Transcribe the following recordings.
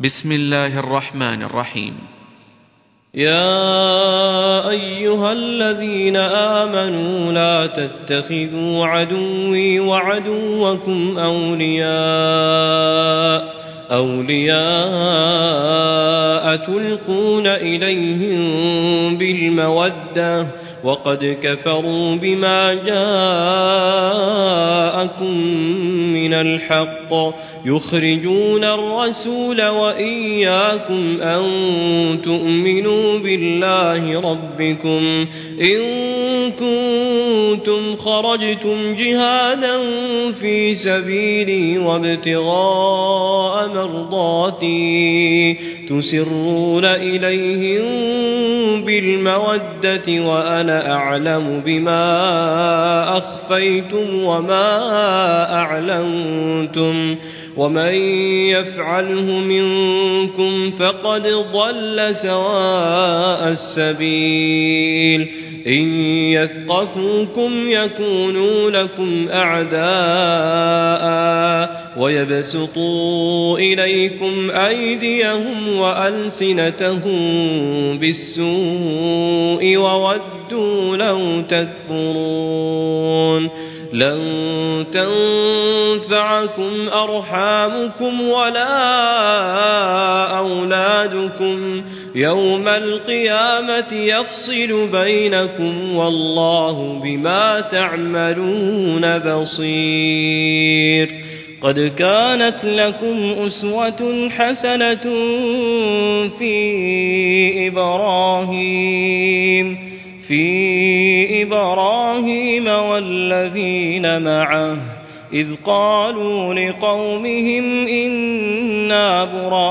بسم الله الرحمن الرحيم. يا أيها الذين آمنوا لا تتخذوا عدوي وعدوكم أولياء تلقون إليهم بالمودة وقد كفروا بما جاءكم من الحق يخرجون الرسول وإياكم أن تؤمنوا بالله ربكم إن كنتم خرجتم جهادا في سبيلي وابتغاء مرضاتي تسرون إليهم بالمودة وأنا أعلم بما أخفيتم وما أعلنتم ومن يفعله منكم فقد ضل سواء السبيل إن يثقفوكم يكونوا لكم أعداء ويبسطوا إليكم أيديهم وألسنتهم بالسوء وودوا لو تكفرون لن تنفعكم أرحامكم ولا أولادكم يوم القيامة يفصل بينكم والله بما تعملون بصير. قد كانت لكم أسوة حسنة في إبراهيم والذين معه إذ قالوا لقومهم إنا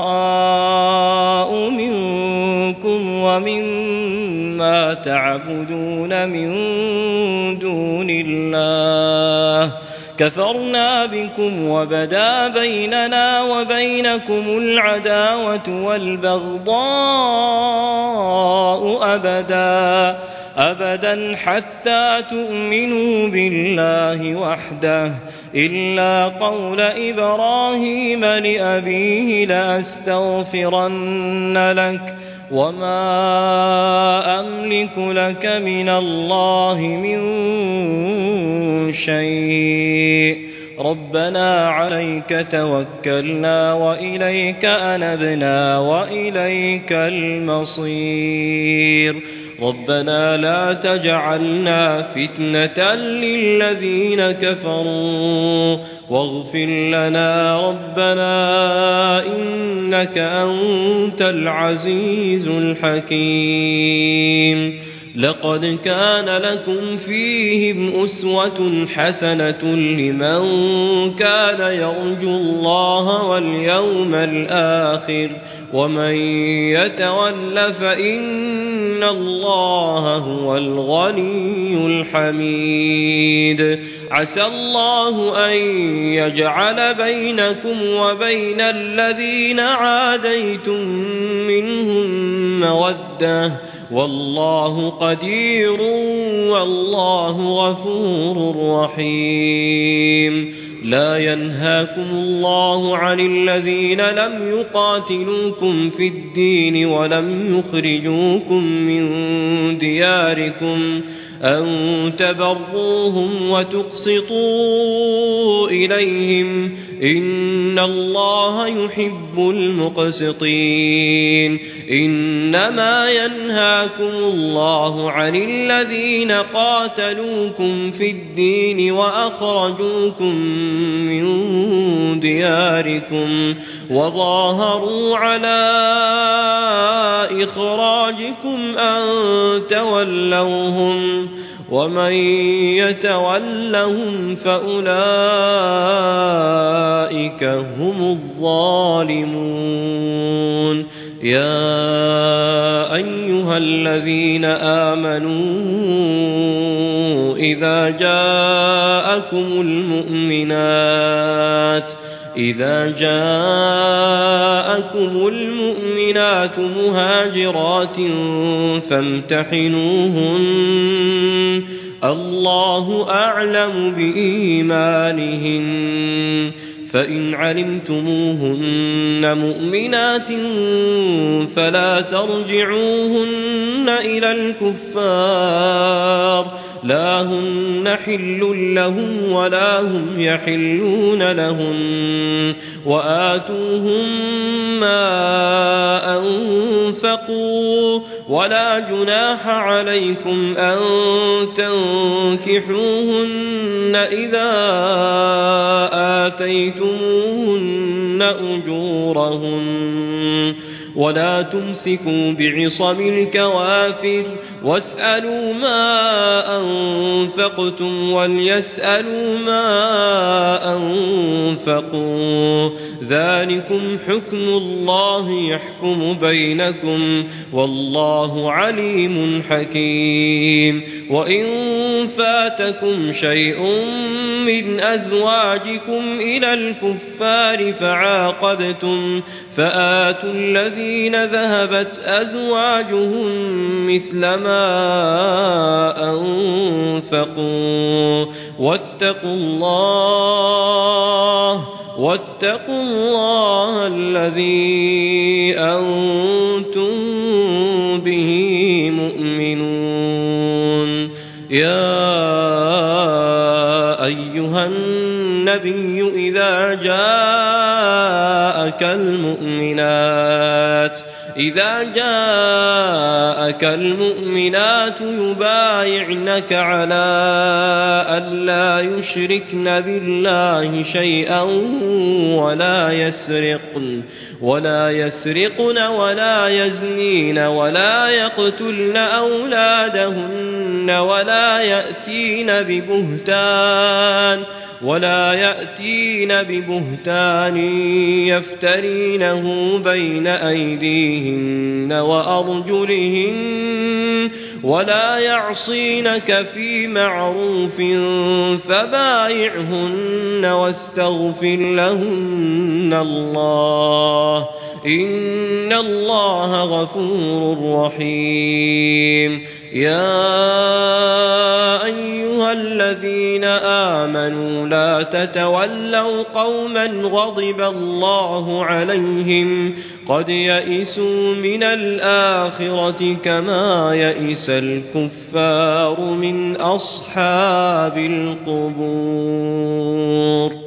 براء منكم ومما تعبدون من دون الله كفرنا بكم وبدا بيننا وبينكم العداوة والبغضاء أبدا حتى تؤمنوا بالله وحده إلا قول إبراهيم لأبيه لأستغفرن لك وما أملك لك من الله من شيء ربنا عليك توكلنا وإليك أنبنا وإليك المصير ربنا لا تجعلنا فتنة للذين كفروا واغفر لنا ربنا إنك أنت العزيز الحكيم. لقد كان لكم فيهم أسوة حسنة لمن كان يرجو الله واليوم الآخر ومن يتول فإن الله هو الغني الحميد. عسى الله أن يجعل بينكم وبين الذين عاديتم منهم مودة والله قدير والله غفور رحيم. لا ينهاكم الله عن الذين لم يقاتلوكم في الدين ولم يخرجوكم من دياركم أن تبروهم وتقسطوا إليهم إن الله يحب المقسطين. إنما ينهاكم الله عن الذين قاتلوكم في الدين وأخرجوكم من دياركم وظاهروا على إخراجكم أن تولوهم ومن يتولهم فأولئك هم الظالمون. يا أيها الذين آمنوا إذا جاءكم المؤمنات مهاجرات فامتحنوهن الله أعلم بإيمانهن فإن علمتموهن مؤمنات فلا ترجعوهن إلى الكفار لا هن حل لهم ولا هم يحلون لهم وآتوهم ما أنفقوا ولا جناح عليكم أن تنكحوهن إذا آتيتموهن أجورهن ولا تمسكوا بعصم الكوافر واسألوا ما أنفقتم وليسألوا ما أنفقوا ذلكم حكم الله يحكم بينكم والله عليم حكيم وإن فاتكم شيء من أزواجكم إلى الكفار فعاقبتم فآتوا الذين ذهبت أزواجهم مثل ما أنفقوا واتقوا الله الذي أنتم به مؤمنون يا أيها النبي إذا جاءك المؤمنات يبايعنك على ألا يشركن بالله شيئا ولا يسرقن ولا يزنين ولا يقتلن أولادهن ولا يأتين ببهتان يفترينه بين أيديهن وأرجلهن ولا يعصينك في معروف فبايعهن واستغفر لهن الله إن الله غفور رحيم يا أيها الذين آمنوا لا تتولوا قوما غضب الله عليهم قد يئسوا من الآخرة كما يئس الكفار من أصحاب القبور